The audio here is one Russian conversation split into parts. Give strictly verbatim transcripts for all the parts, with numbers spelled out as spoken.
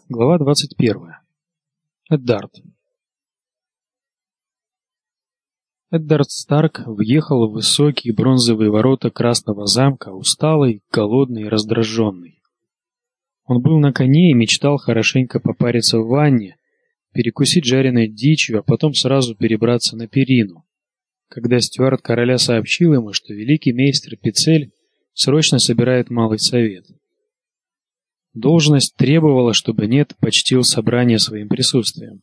Глава двадцать первая. Эддард. Эддард Старк въехал в высокие бронзовые ворота Красного замка, усталый, голодный и раздраженный. Он был на коне и мечтал хорошенько попариться в ванне, перекусить жареной дичью, а потом сразу перебраться на перину, когда стюард короля сообщил ему, что великий мейстер Пицель срочно собирает малый совет. Должность требовала, чтобы Нед почтил собрание своим присутствием.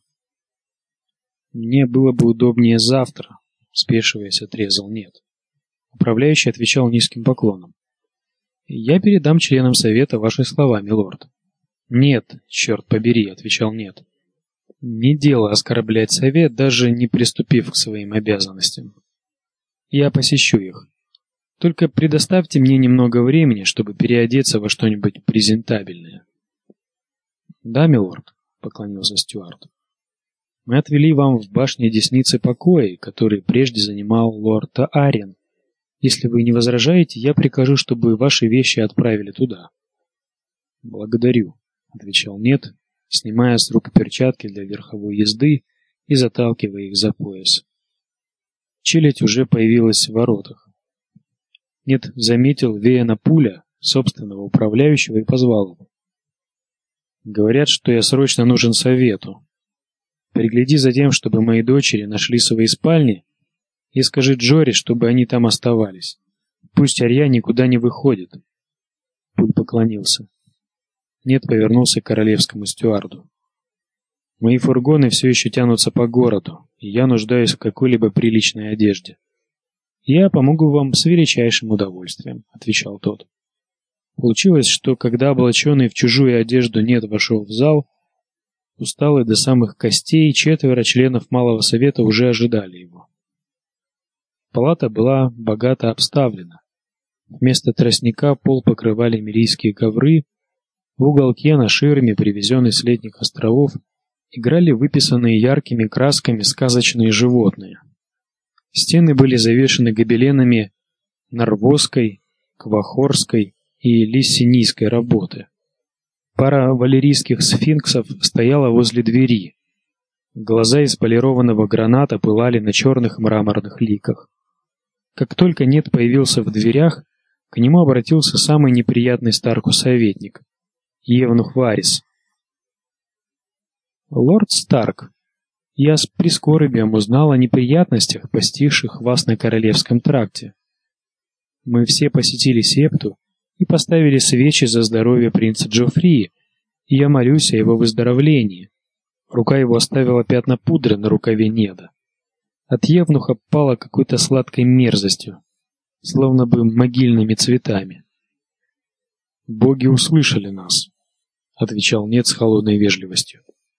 «Мне было бы удобнее завтра», — спешиваясь, отрезал Нед. Управляющий отвечал низким поклоном. «Я передам членам совета ваши слова, милорд». «Нет, черт побери», — отвечал Нед. «Не дело оскорблять совет, даже не приступив к своим обязанностям. Я посещу их. Только предоставьте мне немного времени, чтобы переодеться во что-нибудь презентабельное». «Да, милорд», — поклонился стюард. «Мы отвели вам в башне Десницы покои, который прежде занимал лорд Арен. Если вы не возражаете, я прикажу, чтобы ваши вещи отправили туда». «Благодарю», — отвечал Нед, снимая с рук перчатки для верховой езды и заталкивая их за пояс. Челядь уже появилась в воротах. Нед заметил Веяна Пуля, собственного управляющего, и позвал его. «Говорят, что я срочно нужен совету. Пригляди за тем, чтобы мои дочери нашли свои спальни, и скажи Джори, чтобы они там оставались. Пусть Арья никуда не выходит». Пуль поклонился. Нед повернулся к королевскому стюарду. «Мои фургоны все еще тянутся по городу, и я нуждаюсь в какой-либо приличной одежде». «Я помогу вам с величайшим удовольствием», — отвечал тот. Получилось, что когда облаченный в чужую одежду Нед вошел в зал, усталый до самых костей, четверо членов Малого Совета уже ожидали его. Палата была богато обставлена. Вместо тростника пол покрывали мирийские ковры, в уголке на ширме, привезенной с летних островов, играли выписанные яркими красками сказочные животные. Стены были завешаны гобеленами нарвозской, квахорской и лиссинийской работы. Пара валерийских сфинксов стояла возле двери. Глаза из полированного граната пылали на черных мраморных ликах. Как только Нед появился в дверях, к нему обратился самый неприятный Старку советник — Евнух Варис. «Лорд Старк, я с прискорбием узнал о неприятностях, постигших вас на Королевском тракте. Мы все посетили септу и поставили свечи за здоровье принца Джофрии, и я молюсь о его выздоровлении». Рука его оставила пятна пудры на рукаве Неда. От евнуха пало какой-то сладкой мерзостью, словно бы могильными цветами. «Боги услышали нас», — отвечал Нед с холодной вежливостью.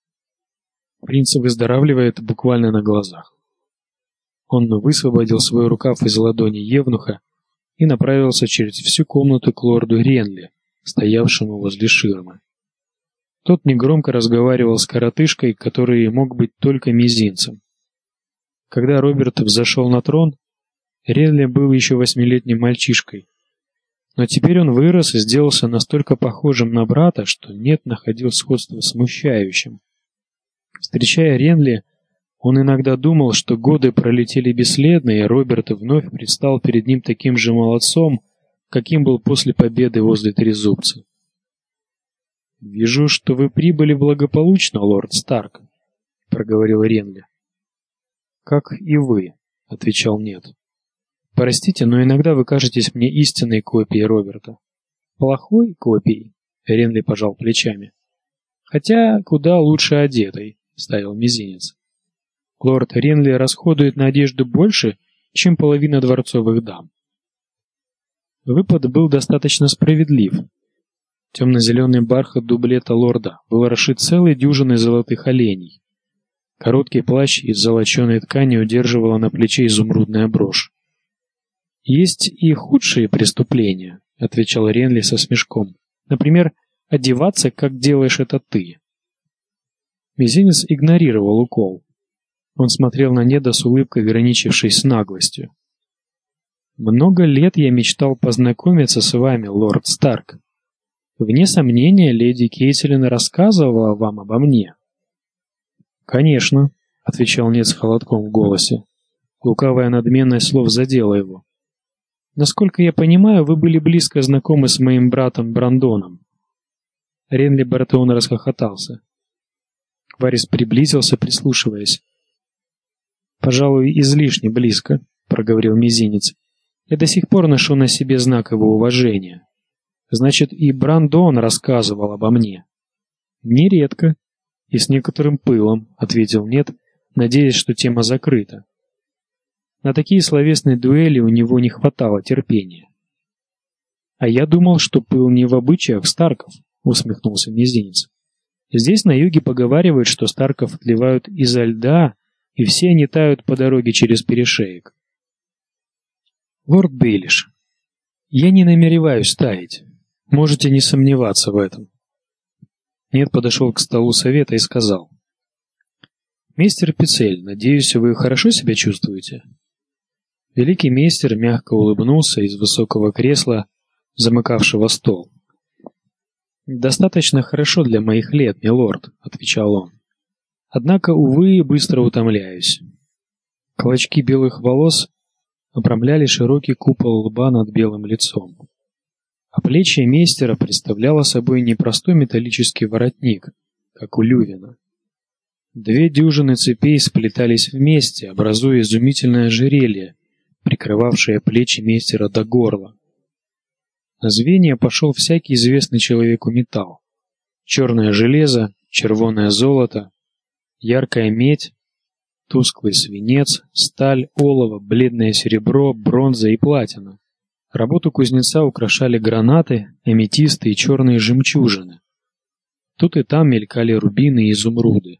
Принц выздоравливает буквально на глазах. Он высвободил свой рукав из ладони евнуха и направился через всю комнату к лорду Ренли, стоявшему возле ширмы. Тот негромко разговаривал с коротышкой, который мог быть только мизинцем. Когда Роберт взошел на трон, Ренли был еще восьмилетним мальчишкой, но теперь он вырос и сделался настолько похожим на брата, что Нед находил сходство смущающим. Встречая Ренли, он иногда думал, что годы пролетели бесследно, и Роберт вновь предстал перед ним таким же молодцом, каким был после победы возле Трезубца. «Вижу, что вы прибыли благополучно, лорд Старк», — проговорил Ренли. «Как и вы», — отвечал Нед. «Простите, но иногда вы кажетесь мне истинной копией Роберта». «Плохой копией?» — Ренли пожал плечами. «Хотя куда лучше одетой», — ставил мизинец. «Лорд Ренли расходует на одежду больше, чем половина дворцовых дам». Выпад был достаточно справедлив. Темно-зеленый бархат дублета лорда был расшит целой дюжиной золотых оленей. Короткий плащ из золоченой ткани удерживала на плече изумрудная брошь. «Есть и худшие преступления», — отвечал Ренли со смешком. «Например, одеваться, как делаешь это ты». Мизинец игнорировал укол. Он смотрел на Неда с улыбкой, граничившей с наглостью. «Много лет я мечтал познакомиться с вами, лорд Старк. Вне сомнения, леди Кейтилин рассказывала вам обо мне. Конечно, отвечал Нед с холодком в голосе. Лукавая надменность слов задела его. Насколько я понимаю, вы были близко знакомы с моим братом Брандоном. Ренли Бартеон расхохотался. Варис приблизился, прислушиваясь. «Пожалуй, излишне близко», — проговорил мизинец. «Я до сих пор ношу на себе знак его уважения. Значит, и Брандон рассказывал обо мне». «Нередко и с некоторым пылом», — ответил Нед, надеясь, что тема закрыта. На такие словесные дуэли у него не хватало терпения. «А я думал, что пыл не в обычаях Старков», — усмехнулся мизинец. «Здесь на юге поговаривают, что Старков отливают изо льда, и все они тают по дороге через перешеек». «Лорд Бейлиш, я не намереваюсь таять. Можете не сомневаться в этом». Нед подошел к столу совета и сказал: «Мейстер Пицель, надеюсь, вы хорошо себя чувствуете?» Великий мейстер мягко улыбнулся из высокого кресла, замыкавшего стол. «Достаточно хорошо для моих лет, милорд», — отвечал он. «Однако, увы, быстро утомляюсь». Клочки белых волос обрамляли широкий купол лба над белым лицом. А плечи мейстера представляло собой не простой металлический воротник, как у Лювина. Две дюжины цепей сплетались вместе, образуя изумительное ожерелье, прикрывавшее плечи мейстера до горла. На звенья пошел всякий известный человеку металл: черное железо, червоное золото, яркая медь, тусклый свинец, сталь, олово, бледное серебро, бронза и платина. Работу кузнеца украшали гранаты, аметисты и черные жемчужины. Тут и там мелькали рубины и изумруды.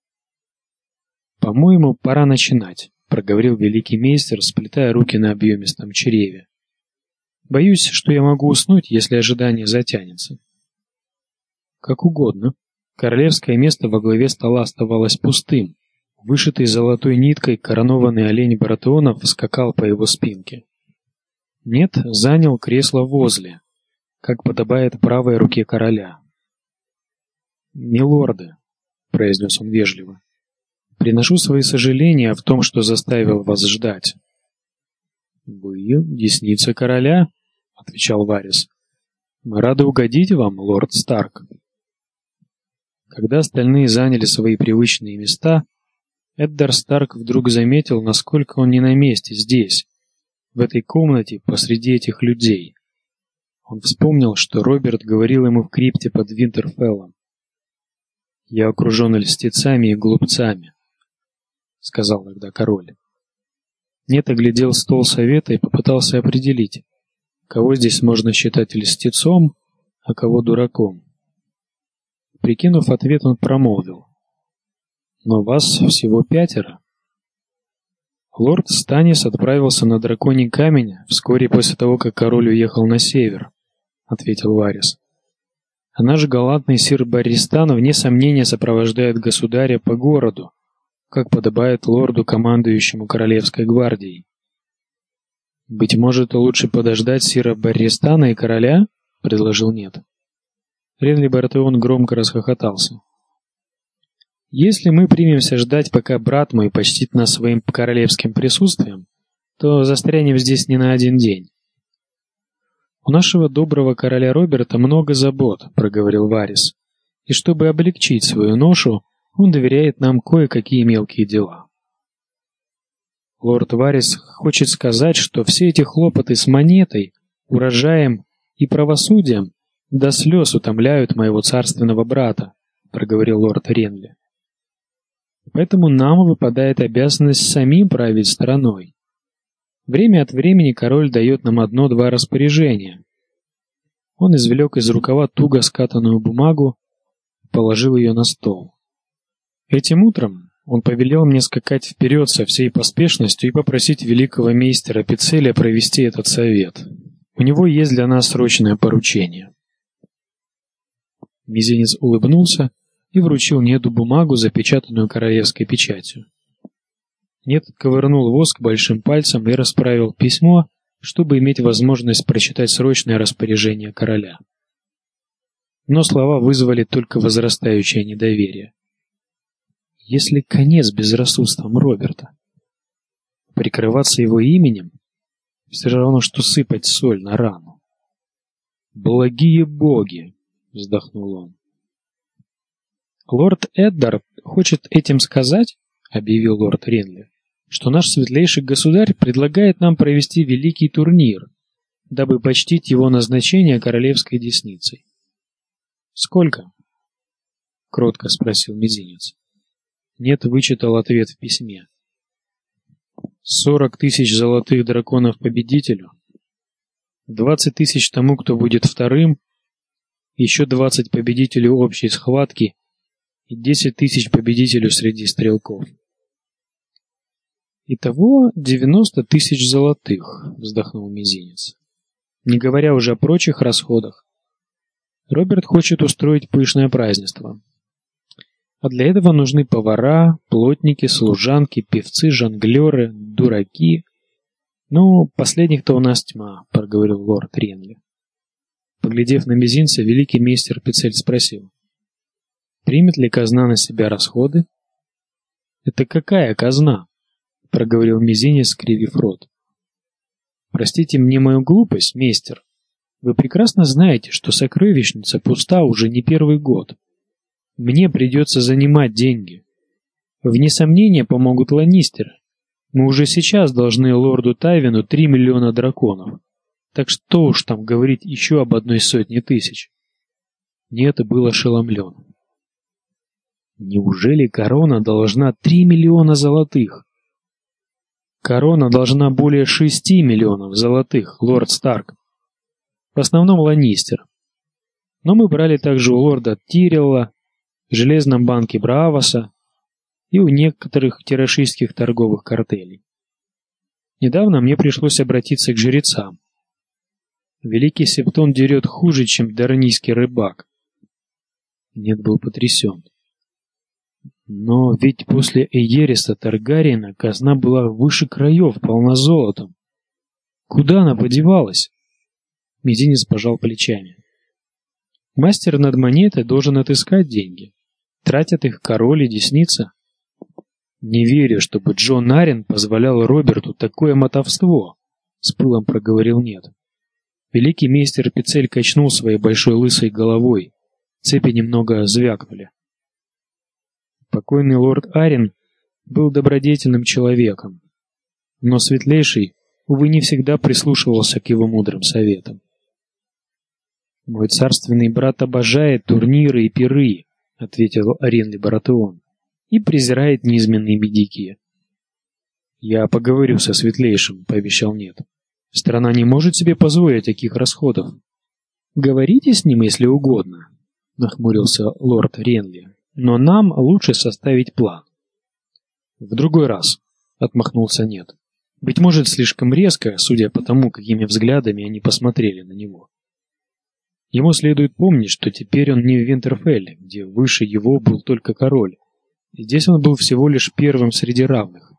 «По-моему, пора начинать», — проговорил великий мейстер, сплетая руки на объемистом чреве. «Боюсь, что я могу уснуть, если ожидание затянется». «Как угодно». Королевское место во главе стола оставалось пустым. Вышитый золотой ниткой коронованный олень Баратеонов скакал по его спинке. Нед занял кресло возле, как подобает правой руке короля. «Милорды», — произнес он вежливо, — «приношу свои сожаления в том, что заставил вас ждать». «Вы десница короля», — отвечал Варис. «Мы рады угодить вам, лорд Старк». Когда остальные заняли свои привычные места, Эддар Старк вдруг заметил, насколько он не на месте здесь, в этой комнате, посреди этих людей. Он вспомнил, что Роберт говорил ему в крипте под Винтерфеллом. «Я окружен льстецами и глупцами», — сказал тогда король. Нед оглядел стол совета и попытался определить, кого здесь можно считать льстецом, а кого дураком. Прикинув ответ, он промолвил: «Но вас всего пятеро». Лорд Станис отправился на Драконий камень вскоре после того, как король уехал на север, — ответил Варис. А наш галантный сир Барристан вне сомнения сопровождает государя по городу, как подобает лорду, командующему королевской гвардией. «Быть может, лучше подождать сира Барристана и короля?» — предложил Нед. Ренли Бартеон громко расхохотался. «Если мы примемся ждать, пока брат мой почтит нас своим королевским присутствием, то застрянем здесь не на один день». «У нашего доброго короля Роберта много забот», — проговорил Варис, «и чтобы облегчить свою ношу, он доверяет нам кое-какие мелкие дела». Лорд Варис хочет сказать, что все эти хлопоты с монетой, урожаем и правосудием до слез утомляют моего царственного брата, — проговорил лорд Ренли. «Поэтому нам выпадает обязанность самим править страной. Время от времени король дает нам одно-два распоряжения». Он извлек из рукава туго скатанную бумагу и положил ее на стол. «Этим утром он повелел мне скакать вперед со всей поспешностью и попросить великого мейстера Пицеля провести этот совет. У него есть для нас срочное поручение». Мизинец улыбнулся и вручил Неду бумагу, запечатанную королевской печатью. Нед ковырнул воск большим пальцем и расправил письмо, чтобы иметь возможность прочитать срочное распоряжение короля. но слова вызвали только возрастающее недоверие. Если конец безрассудством Роберта, прикрываться его именем все равно, что сыпать соль на рану. «Благие боги!» — вздохнул он. «Лорд Эддард хочет этим сказать, — объявил лорд Ренли, — что наш светлейший государь предлагает нам провести великий турнир, дабы почтить его назначение королевской десницей. Сколько? — кротко спросил Мизинец. Нет вычитал ответ в письме. Сорок тысяч золотых драконов победителю, двадцать тысяч тому, кто будет вторым, еще двадцать победителю общей схватки и десять тысяч победителю среди стрелков. Итого девяносто тысяч золотых, вздохнул Мизинец. Не говоря уже о прочих расходах. Роберт хочет устроить пышное празднество. А для этого нужны повара, плотники, служанки, певцы, жонглеры, дураки. Ну, последних-то у нас тьма, проговорил лорд Ренли. Поглядев на Мизинца, великий мейстер Пицель спросил: примет ли казна на себя расходы? Это какая казна? Проговорил Мизинец, скривив рот. Простите мне мою глупость, мейстер. Вы прекрасно знаете, что сокровищница пуста уже не первый год. Мне придется занимать деньги. Вне сомнения помогут ланнистеры. Мы уже сейчас должны лорду Тайвину три миллиона драконов. Так что уж там говорить еще об одной сотне тысяч. Нет, был ошеломлен. Неужели корона должна три миллиона золотых? Корона должна более шести миллионов золотых, лорд Старк. В основном ланнистер. Но мы брали также у лорда Тирелла, в Железном банке Браавоса и у некоторых тирашистских торговых картелей. Недавно мне пришлось обратиться к жрецам. Великий Септон дерет хуже, чем дарнийский рыбак. Нет, был потрясен. Но ведь после Эйериса Таргариена казна была выше краев, полна золотом. Куда она подевалась? Мизинец пожал плечами. Мастер над монетой должен отыскать деньги. Тратят их король и десница. Не верю, чтобы Джон Аррен позволял Роберту такое мотовство, с пылом проговорил Нет. Великий мейстер Пицель качнул своей большой лысой головой. Цепи немного звякнули. Покойный лорд Аррен был добродетельным человеком, но светлейший, увы, не всегда прислушивался к его мудрым советам. Мой царственный брат обожает турниры и пиры, ответил Ренли Баратеон, и презирает низменные медики. Я поговорю со светлейшим, пообещал Нет. Страна не может себе позволить таких расходов. Говорите с ним, если угодно, нахмурился лорд Ренли. Но нам лучше составить план. В другой раз, отмахнулся Нет. Быть может, слишком резко, судя по тому, какими взглядами они посмотрели на него. Ему следует помнить, что теперь он не в Винтерфелле, где выше его был только король. Здесь он был всего лишь первым среди равных.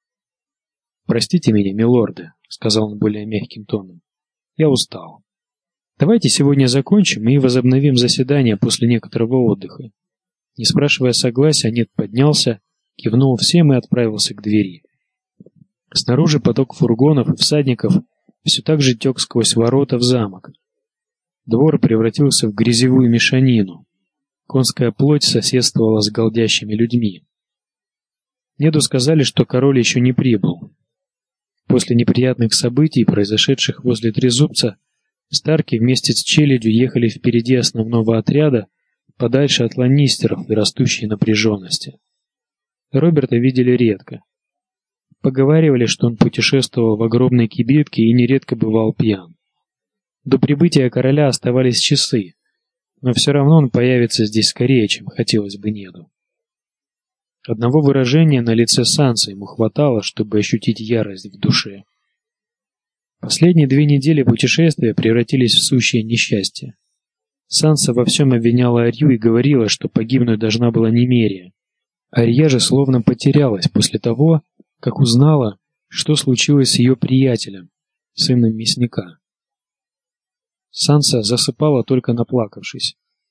Простите меня, милорды, сказал он более мягким тоном. Я устал. Давайте сегодня закончим и возобновим заседание после некоторого отдыха. Не спрашивая согласия, Нет поднялся, кивнул всем и отправился к двери. Снаружи поток фургонов и всадников все так же тек сквозь ворота в замок. Двор превратился в грязевую мешанину. Конская плоть соседствовала с голдящими людьми. Неду сказали, что король еще не прибыл. После неприятных событий, произошедших возле Трезубца, Старки вместе с челядью ехали впереди основного отряда, подальше от ланнистеров и растущей напряженности. Роберта видели редко. Поговаривали, что он путешествовал в огромной кибитке и нередко бывал пьян. До прибытия короля оставались часы, но все равно он появится здесь скорее, чем хотелось бы Неду. Одного выражения на лице Сансы ему хватало, чтобы ощутить ярость в душе. Последние две недели путешествия превратились в сущее несчастье. Санса во всем обвиняла Арью и говорила, что погибнуть должна была Немерия. Арья же словно потерялась после того, как узнала, что случилось с ее приятелем, сыном мясника. Санса засыпала только наплакавшись.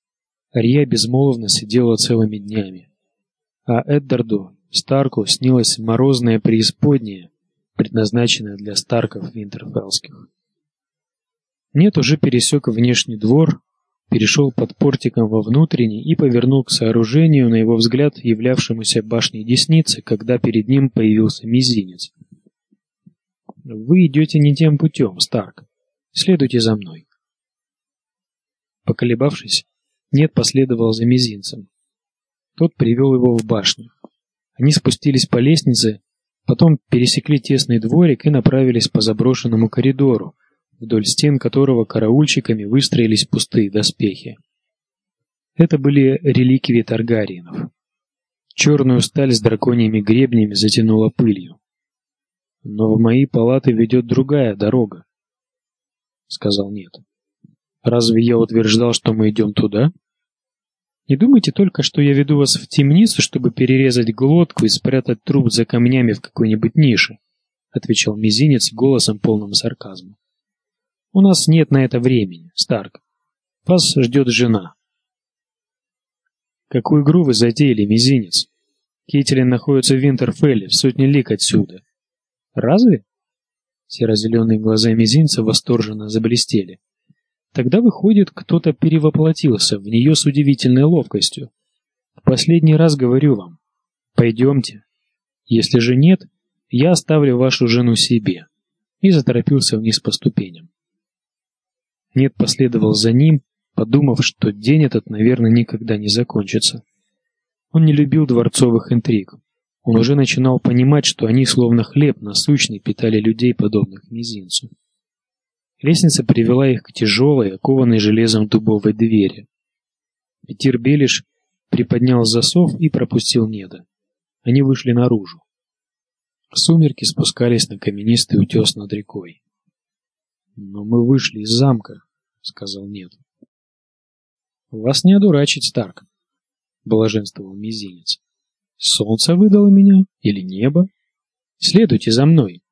Арья безмолвно сидела целыми днями, а Эддарду Старку снилась морозная преисподняя, предназначенная для Старков Винтерфеллских. Нет уже пересек внешний двор, перешел под портиком во внутренний и повернул к сооружению, на его взгляд, являвшемуся башней десницы, когда перед ним появился мизинец. «Вы идете не тем путем, Старк. Следуйте за мной». Поколебавшись, Нет последовал за мизинцем. Тот привел его в башню. Они спустились по лестнице, потом пересекли тесный дворик и направились по заброшенному коридору, вдоль стен которого караульщиками выстроились пустые доспехи. Это были реликвии Таргариенов. Черную сталь с драконьими гребнями затянула пылью. «Но в мои палаты ведет другая дорога», — сказал Нет. «Разве я утверждал, что мы идем туда? Не думайте только, что я веду вас в темницу, чтобы перерезать глотку и спрятать труп за камнями в какой-нибудь нише», — отвечал мизинец голосом полным сарказма. «У нас нет на это времени, Старк. Вас ждет жена». «Какую игру вы затеяли, мизинец? Кейтилин находится в Винтерфелле, в сотне лиг отсюда». «Разве?» Серо-зеленые глаза мизинца восторженно заблестели. «Тогда, выходит, кто-то перевоплотился в нее с удивительной ловкостью. В последний раз говорю вам, пойдемте. Если же нет, я оставлю вашу жену себе». И заторопился вниз по ступеням. Нет последовал за ним, подумав, что день этот, наверное, никогда не закончится. Он не любил дворцовых интриг. Он уже начинал понимать, что они, словно хлеб насущный, питали людей, подобных мизинцу. Лестница привела их к тяжелой, окованной железом дубовой двери. Петир Белиш приподнял засов и пропустил Неда. Они вышли наружу. Сумерки спускались на каменистый утес над рекой. «Но мы вышли из замка», — сказал Нед. «Вас не одурачить, Старк», — блаженствовал мизинец. «Солнце выдало меня или небо? Следуйте за мной.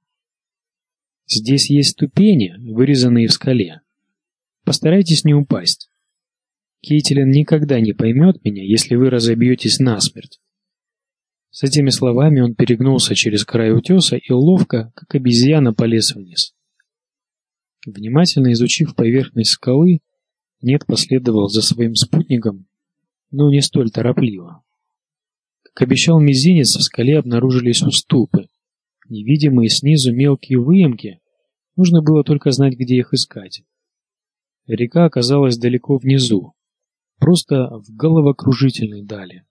Здесь есть ступени, вырезанные в скале. Постарайтесь не упасть. Кейтилин никогда не поймет меня, если вы разобьетесь насмерть». С этими словами он перегнулся через край утеса и ловко, как обезьяна, полез вниз. Внимательно изучив поверхность скалы, Нед последовал за своим спутником, но не столь торопливо. Как обещал мизинец, в скале обнаружились уступы. Невидимые снизу мелкие выемки, нужно было только знать, где их искать. Река оказалась далеко внизу, просто в головокружительной дали.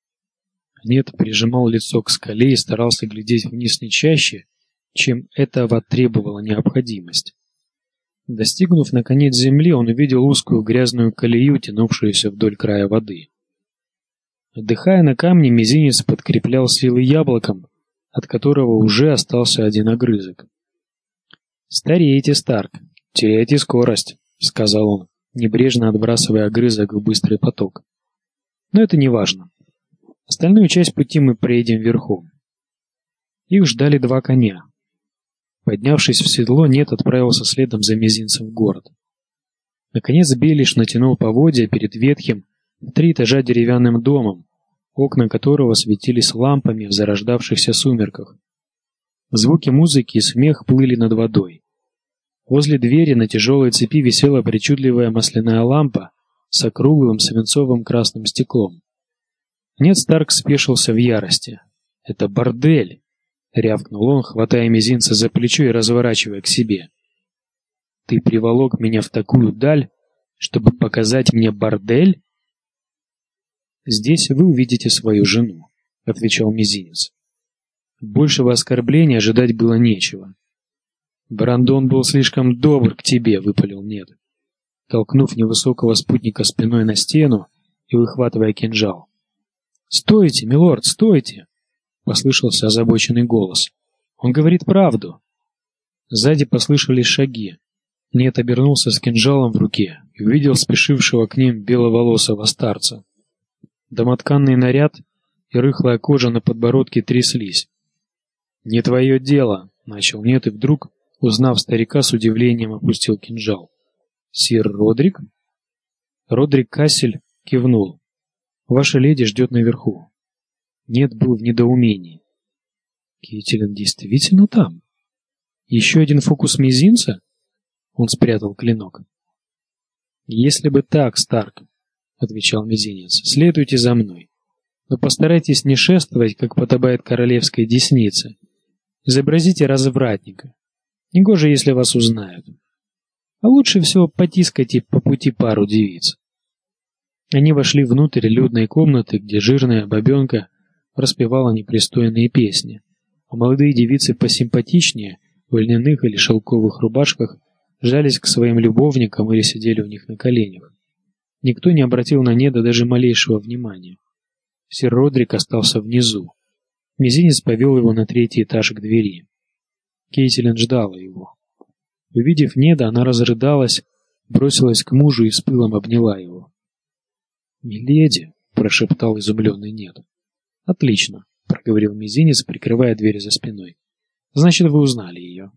Нед прижимал лицо к скале и старался глядеть вниз не чаще, чем этого требовала необходимость. Достигнув наконец земли, он увидел узкую грязную колею, тянувшуюся вдоль края воды. Отдыхая на камне, мизинец подкреплял силы яблоком, от которого уже остался один огрызок. «Стареете, Старк, теряете скорость», — сказал он, небрежно отбрасывая огрызок в быстрый поток. «Но это не важно. Остальную часть пути мы проедем верхом». Их ждали два коня. Поднявшись в седло, Нед отправился следом за мизинцем в город. Наконец Белиш натянул поводья перед ветхим, в три этажа деревянным домом, окна которого светились лампами в зарождавшихся сумерках. Звуки музыки и смех плыли над водой. Возле двери на тяжелой цепи висела причудливая масляная лампа с округлым свинцовым красным стеклом. Нед Старк спешился в ярости. «Это бордель!» — рявкнул он, хватая мизинца за плечо и разворачивая к себе. «Ты приволок меня в такую даль, чтобы показать мне бордель?» «Здесь вы увидите свою жену», — отвечал мизинец. Большего оскорбления ожидать было нечего. «Брандон был слишком добр к тебе», — выпалил Нед, толкнув невысокого спутника спиной на стену и выхватывая кинжал. «Стойте, милорд, стойте!» — послышался озабоченный голос. «Он говорит правду». Сзади послышались шаги. Нед обернулся с кинжалом в руке и увидел спешившего к ним беловолосого старца. Домотканный наряд и рыхлая кожа на подбородке тряслись. «Не твое дело», — начал Нед и вдруг, узнав старика, с удивлением опустил кинжал. «Сир Родрик?» Родрик Кассель кивнул. Ваша леди ждет наверху. Нет был в недоумении. Кейтилин действительно там? Еще один фокус мизинца? Он спрятал клинок. Если бы так, Старк, отвечал мизинец, следуйте за мной. Но постарайтесь не шествовать, как подобает королевской деснице. Изобразите развратника. Негоже, если вас узнают. А лучше всего потискайте по пути пару девиц. Они вошли внутрь людной комнаты, где жирная бабенка распевала непристойные песни, а молодые девицы посимпатичнее, в льняных или шелковых рубашках, жались к своим любовникам или сидели у них на коленях. Никто не обратил на Неда даже малейшего внимания. Сир Родрик остался внизу. Мизинец повел его на третий этаж к двери. Кейтилин ждала его. Увидев Неда, она разрыдалась, бросилась к мужу и с пылом обняла его. «Миледи!» — прошептал изумленный Нед. «Отлично!» — проговорил Мизинец, прикрывая дверь за спиной. «Значит, вы узнали ее».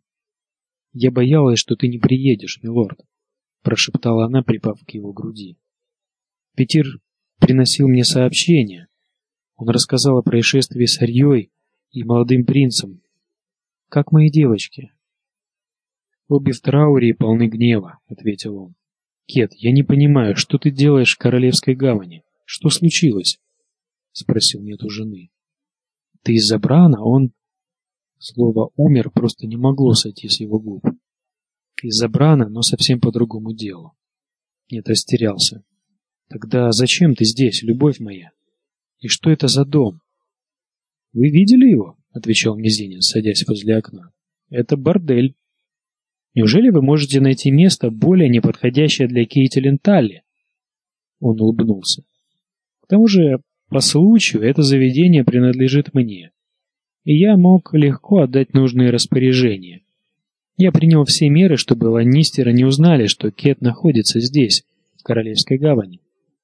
«Я боялась, что ты не приедешь, милорд», — прошептала она, припав к его груди. «Петир приносил мне сообщение. Он рассказал о происшествии с Арьей и молодым принцем. Как мои девочки?» «Обе в трауре и полны гнева», — ответил он. «Кет, я не понимаю, что ты делаешь в Королевской гавани? Что случилось?» — спросил Нед у жены. «Ты из-за Брана? Он...» Слово «умер» просто не могло сойти с его губ. «Из-за Брана, но совсем по другому делу». Нед растерялся. «Тогда зачем ты здесь, любовь моя? И что это за дом?» «Вы видели его?» — отвечал Мизинец, садясь возле окна. «Это бордель. Неужели вы можете найти место более неподходящее для Кейтилин Талли?» Он улыбнулся. «К тому же, по случаю, это заведение принадлежит мне, и я мог легко отдать нужные распоряжения. Я принял все меры, чтобы ланнистеры не узнали, что Кет находится здесь, в Королевской гавани».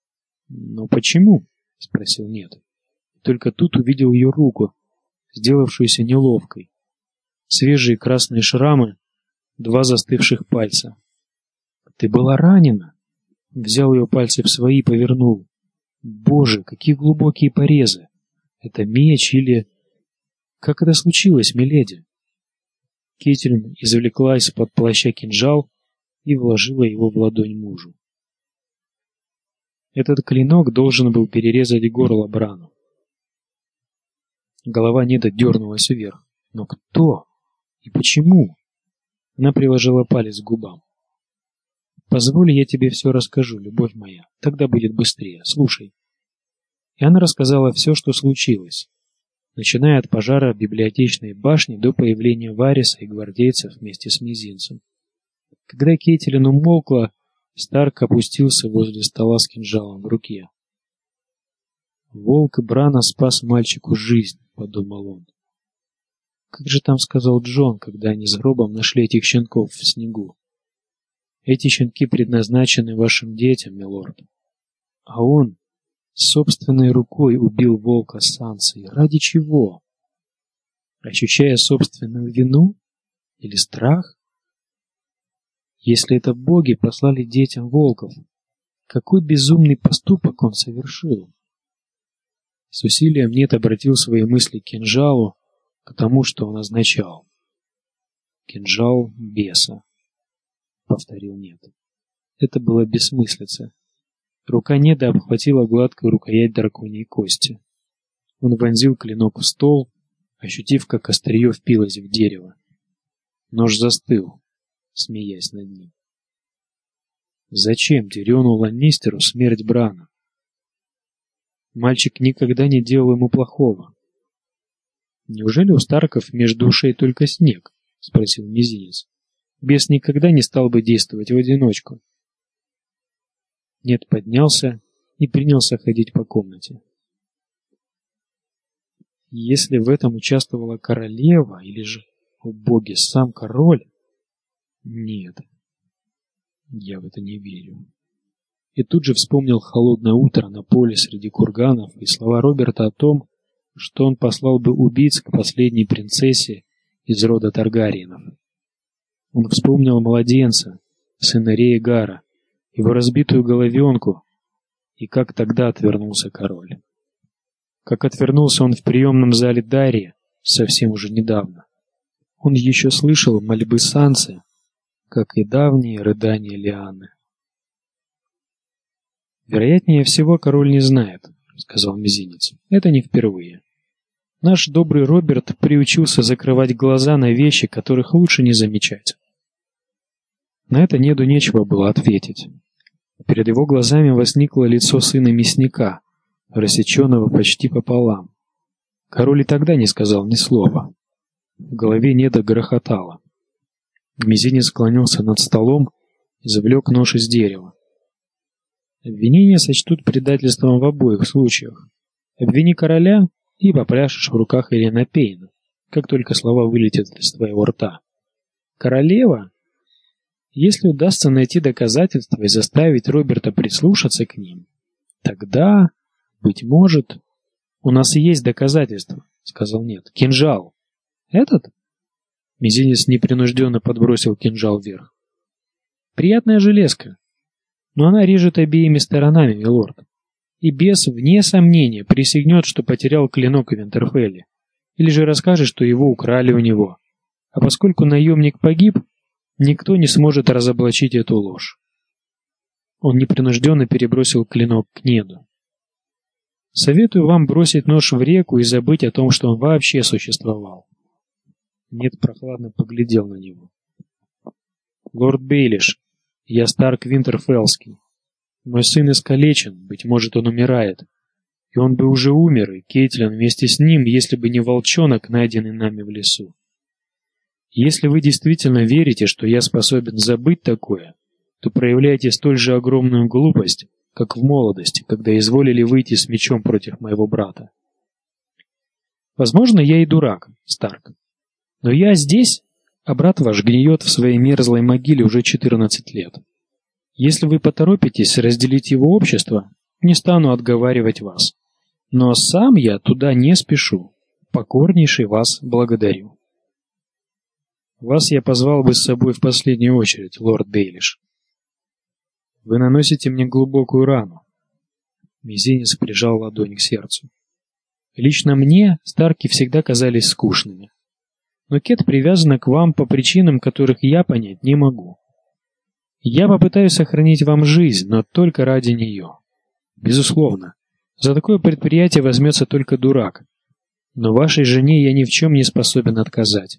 «Но почему?» — спросил Нед. Только тут увидел ее руку, сделавшуюся неловкой. Свежие красные шрамы, два застывших пальца. «Ты была ранена?» Взял ее пальцы в свои и повернул. «Боже, какие глубокие порезы! Это меч или...» «Как это случилось, миледи?» Кейтилин извлекла из-под плаща кинжал и вложила его в ладонь мужу. Этот клинок должен был перерезать горло Брану. Голова Неда дернулась вверх. Но кто? И почему? Она приложила палец к губам. «Позволь, я тебе все расскажу, любовь моя. Тогда будет быстрее. Слушай». И она рассказала все, что случилось, начиная от пожара в библиотечной башне до появления Вариса и гвардейцев вместе с Мизинцем. Когда Кейтилин умолкла, Старк опустился возле стола с кинжалом в руке. «Волк Брана спас мальчику жизнь», — подумал он. «Как же там сказал Джон, когда они с гробом нашли этих щенков в снегу? Эти щенки предназначены вашим детям, милорд. А он собственной рукой убил волка Сансы. Ради чего? Ощущая собственную вину? Или страх? Если это боги послали детям волков, какой безумный поступок он совершил?» С усилием Нед обратил свои мысли к кинжалу, к тому, что он означал. «Кинжал беса», — повторил Нед. Это было бессмыслица. Рука Неда обхватила гладкую рукоять драконьей кости. Он вонзил клинок в стол, ощутив, как острие впилось в дерево. Нож застыл, смеясь над ним. Зачем Тириону Ланнистеру смерть Брана? Мальчик никогда не делал ему плохого. «Неужели у Старков между ушей только снег?» — спросил Мизинец. «Бес никогда не стал бы действовать в одиночку». Нед поднялся и принялся ходить по комнате. Если в этом участвовала королева или же, о боги, сам король... Нет, я в это не верю. И тут же вспомнил холодное утро на поле среди курганов и слова Роберта о том, что он послал бы убийц к последней принцессе из рода Таргариенов. Он вспомнил младенца, сына Реегара, его разбитую головенку И как тогда отвернулся король. Как отвернулся он в приемном зале Дарьи совсем уже недавно. Он еще слышал мольбы Сансы, как и давние рыдания Лианы. «Вероятнее всего, король не знает», — сказал Мизинец. «Это не впервые. Наш добрый Роберт приучился закрывать глаза на вещи, которых лучше не замечать». На это Неду нечего было ответить. Перед его глазами возникло лицо сына мясника, рассеченного почти пополам. Король и тогда не сказал ни слова. В голове Неда грохотало. Мизинец склонился над столом и извлек нож из дерева. Обвинения сочтут предательством в обоих случаях. Обвини короля и попляшешь в руках Ирена Пейна, как только слова вылетят из твоего рта. Королева? Если удастся найти доказательства и заставить Роберта прислушаться к ним, тогда, быть может... «У нас есть доказательства», — сказал Нед. «Кинжал». «Этот?» Мизинец непринужденно подбросил кинжал вверх. «Приятная железка. Но она режет обеими сторонами, милорд. И бес, вне сомнения, присягнет, что потерял клинок в Винтерфелле. Или же расскажет, что его украли у него. А поскольку наемник погиб, никто не сможет разоблачить эту ложь». Он непринужденно перебросил клинок к Неду. «Советую вам бросить нож в реку и забыть о том, что он вообще существовал». Нед прохладно поглядел на него. «Лорд Бейлиш, я Старк Винтерфеллский. Мой сын искалечен, быть может, он умирает. И он бы уже умер, и Кейтлин вместе с ним, если бы не волчонок, найденный нами в лесу. Если вы действительно верите, что я способен забыть такое, то проявляйте столь же огромную глупость, как в молодости, когда изволили выйти с мечом против моего брата. Возможно, я и дурак, Старк. Но я здесь, а брат ваш гниет в своей мерзлой могиле уже четырнадцать лет. Если вы поторопитесь разделить его общество, не стану отговаривать вас. Но сам я туда не спешу. Покорнейший вас благодарю. Вас я позвал бы с собой в последнюю очередь, лорд Бейлиш. Вы наносите мне глубокую рану. Мизинец прижал ладонь к сердцу. Лично мне Старки всегда казались скучными. Но Кет привязана к вам по причинам, которых я понять не могу. Я попытаюсь сохранить вам жизнь, но только ради нее. Безусловно, за такое предприятие возьмется только дурак. Но вашей жене я ни в чем не способен отказать.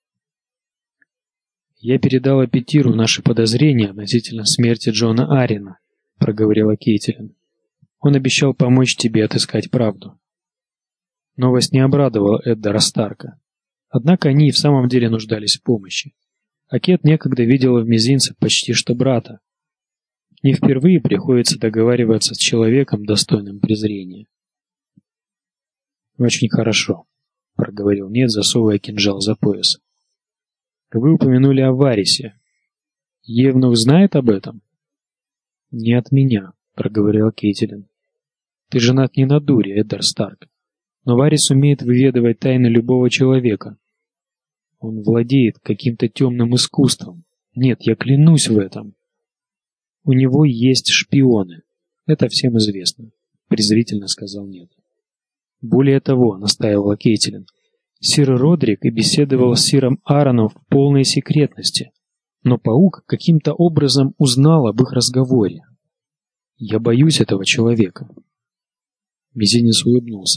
«Я передал Апетиру наши подозрения относительно смерти Джона Арина», — проговорила Кейтлин. «Он обещал помочь тебе отыскать правду». Новость не обрадовала Эддара Старка. Однако они и в самом деле нуждались в помощи. А Кет некогда видела в Мизинце почти что брата. Не впервые приходится договариваться с человеком, достойным презрения. «Очень хорошо», — проговорил Нед, засовывая кинжал за пояс. «Вы упомянули о Варисе. Евнух знает об этом?» «Не от меня», — проговорила Кейтлин. «Ты женат не на дуре, Эддар Старк. Но Варис умеет выведывать тайны любого человека. Он владеет каким-то темным искусством. Нет, я клянусь в этом. У него есть шпионы. Это всем известно», — презрительно сказал Нед. «Более того», — настаивала Кейтлин, сир Родрик и беседовал с сиром Аароном в полной секретности, но паук каким-то образом узнал об их разговоре. Я боюсь этого человека». Мизинец улыбнулся.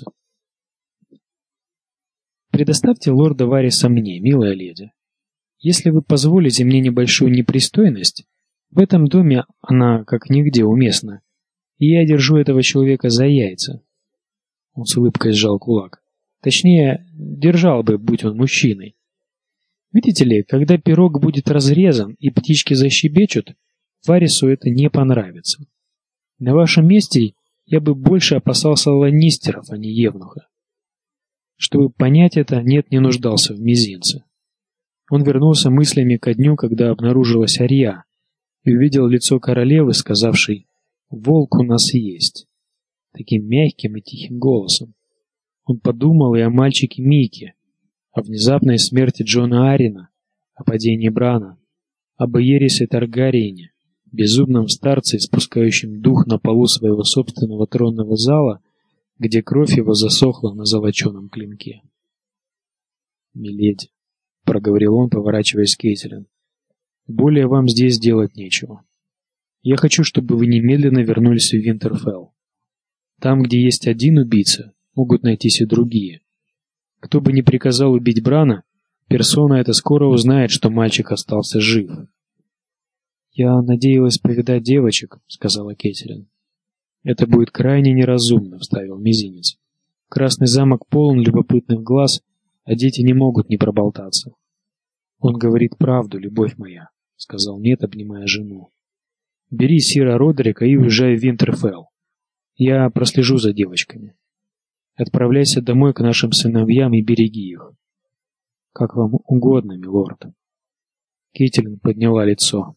«Предоставьте лорда Вариса мне, милая леди. Если вы позволите мне небольшую непристойность, в этом доме она как нигде уместна, и я держу этого человека за яйца». Он с улыбкой сжал кулак. Точнее, держал бы, будь он мужчиной. Видите ли, когда пирог будет разрезан и птички защебечут, Варису это не понравится. На вашем месте я бы больше опасался ланнистеров, а не евнуха. Чтобы понять это, Нед не нуждался в мизинце. Он вернулся мыслями ко дню, когда обнаружилась Арья, и увидел лицо королевы, сказавшей «Волк у нас есть», таким мягким и тихим голосом. Он подумал и о мальчике Мике, о внезапной смерти Джона Арина, о падении Брана, об Эрисе Таргариене, безумном старце, испускающем дух на полу своего собственного тронного зала, где кровь его засохла на золоченом клинке. «Миледи», — проговорил он, поворачиваясь к Кейтилин, — «более вам здесь делать нечего. Я хочу, чтобы вы немедленно вернулись в Винтерфелл. Там, где есть один убийца, могут найтись и другие. Кто бы ни приказал убить Брана, персона эта скоро узнает, что мальчик остался жив». «Я надеялась повидать девочек», — сказала Кейтилин. «Это будет крайне неразумно», — вставил Мизинец. «Красный замок полон любопытных глаз, а дети не могут не проболтаться». «Он говорит правду, любовь моя», — сказал Нед, обнимая жену. «Бери сира Родрика и уезжай в Винтерфелл. Я прослежу за девочками. Отправляйся домой к нашим сыновьям и береги их». «Как вам угодно, милорд». Кейтилин подняла лицо.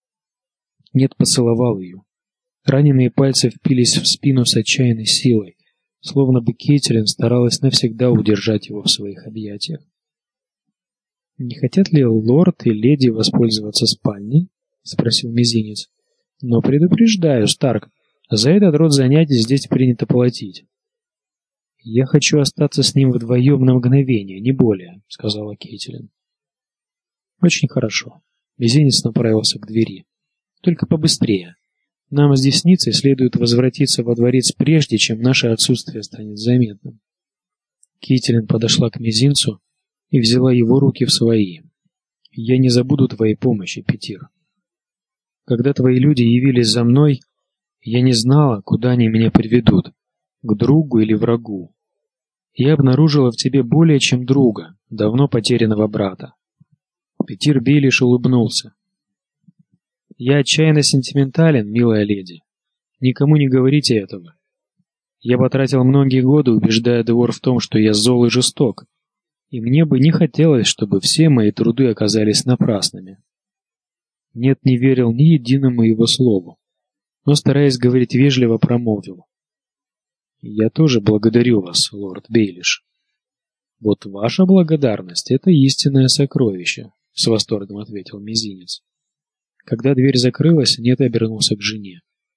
Нед поцеловал ее. Раненые пальцы впились в спину с отчаянной силой, словно бы Кейтилин старалась навсегда удержать его в своих объятиях. «Не хотят ли лорд и леди воспользоваться спальней?» — спросил Мизинец. «Но предупреждаю, Старк, за этот род занятий здесь принято платить». «Я хочу остаться с ним вдвоем на мгновение, не более», — сказала Кейтилин. «Очень хорошо». Мизинец направился к двери. «Только побыстрее. Нам с Десницей следует возвратиться во дворец прежде, чем наше отсутствие станет заметным». Кейтилин подошла к Мизинцу и взяла его руки в свои. «Я не забуду твоей помощи, Петир. Когда твои люди явились за мной, я не знала, куда они меня приведут, к другу или врагу. Я обнаружила в тебе более чем друга, давно потерянного брата». Петир Бейлиш улыбнулся. «Я отчаянно сентиментален, милая леди. Никому не говорите этого. Я потратил многие годы, убеждая двор в том, что я зол и жесток, и мне бы не хотелось, чтобы все мои труды оказались напрасными». Нет не верил ни единому его слову, но, стараясь говорить вежливо, промолвил. «Я тоже благодарю вас, лорд Бейлиш». «Вот ваша благодарность — это истинное сокровище», — с восторгом ответил Мизинец. Когда дверь закрылась, Нед обернулся к жене.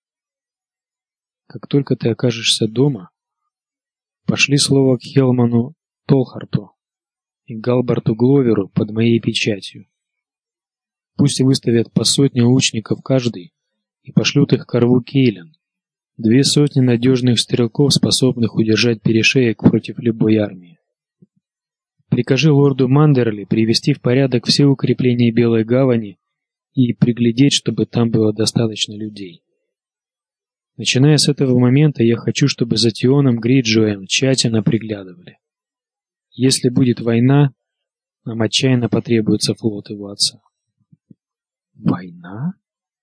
«Как только ты окажешься дома, пошли слово к Хелману Толхарту и Галбарту Гловеру под моей печатью. Пусть выставят по сотне лучников каждый и пошлют их к рву Кейлен, две сотни надежных стрелков, способных удержать перешеек против любой армии. Прикажи лорду Мандерли привести в порядок все укрепления Белой гавани и приглядеть, чтобы там было достаточно людей. Начиная с этого момента, я хочу, чтобы за Тионом Грейджоем тщательно приглядывали. Если будет война, нам отчаянно потребуется флот его отца». «Война?»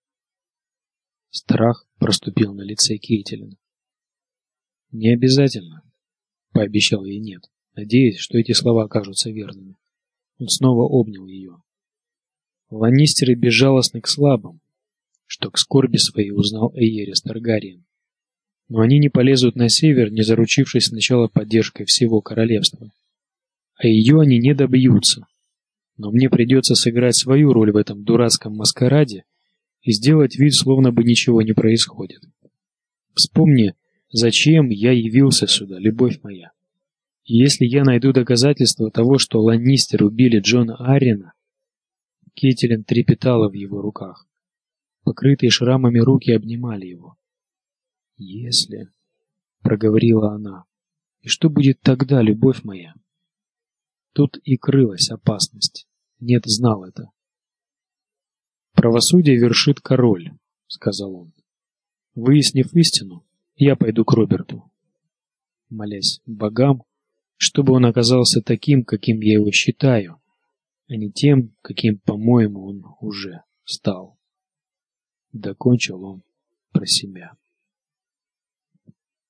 Страх проступил на лице Кейтилин. «Не обязательно», — пообещал ей Нед, надеясь, что эти слова окажутся верными. Он снова обнял ее. «Ланнистеры безжалостны к слабым, что к скорби своей узнал Эйерис Таргариен. Но они не полезут на север, не заручившись сначала поддержкой всего королевства. А ее они не добьются. Но мне придется сыграть свою роль в этом дурацком маскараде и сделать вид, словно бы ничего не происходит. Вспомни, зачем я явился сюда, любовь моя. И если я найду доказательства того, что Ланнистеры убили Джона Аррена...» Кейтилин трепетала в его руках. Покрытые шрамами руки обнимали его. «Если...» — проговорила она. «И что будет тогда, любовь моя?» Тут и крылась опасность. Нед знал это. «Правосудие вершит король», — сказал он. «Выяснив истину, я пойду к Роберту, молясь богам, чтобы он оказался таким, каким я его считаю, а не тем, каким, по-моему, он уже стал». Докончил он про себя.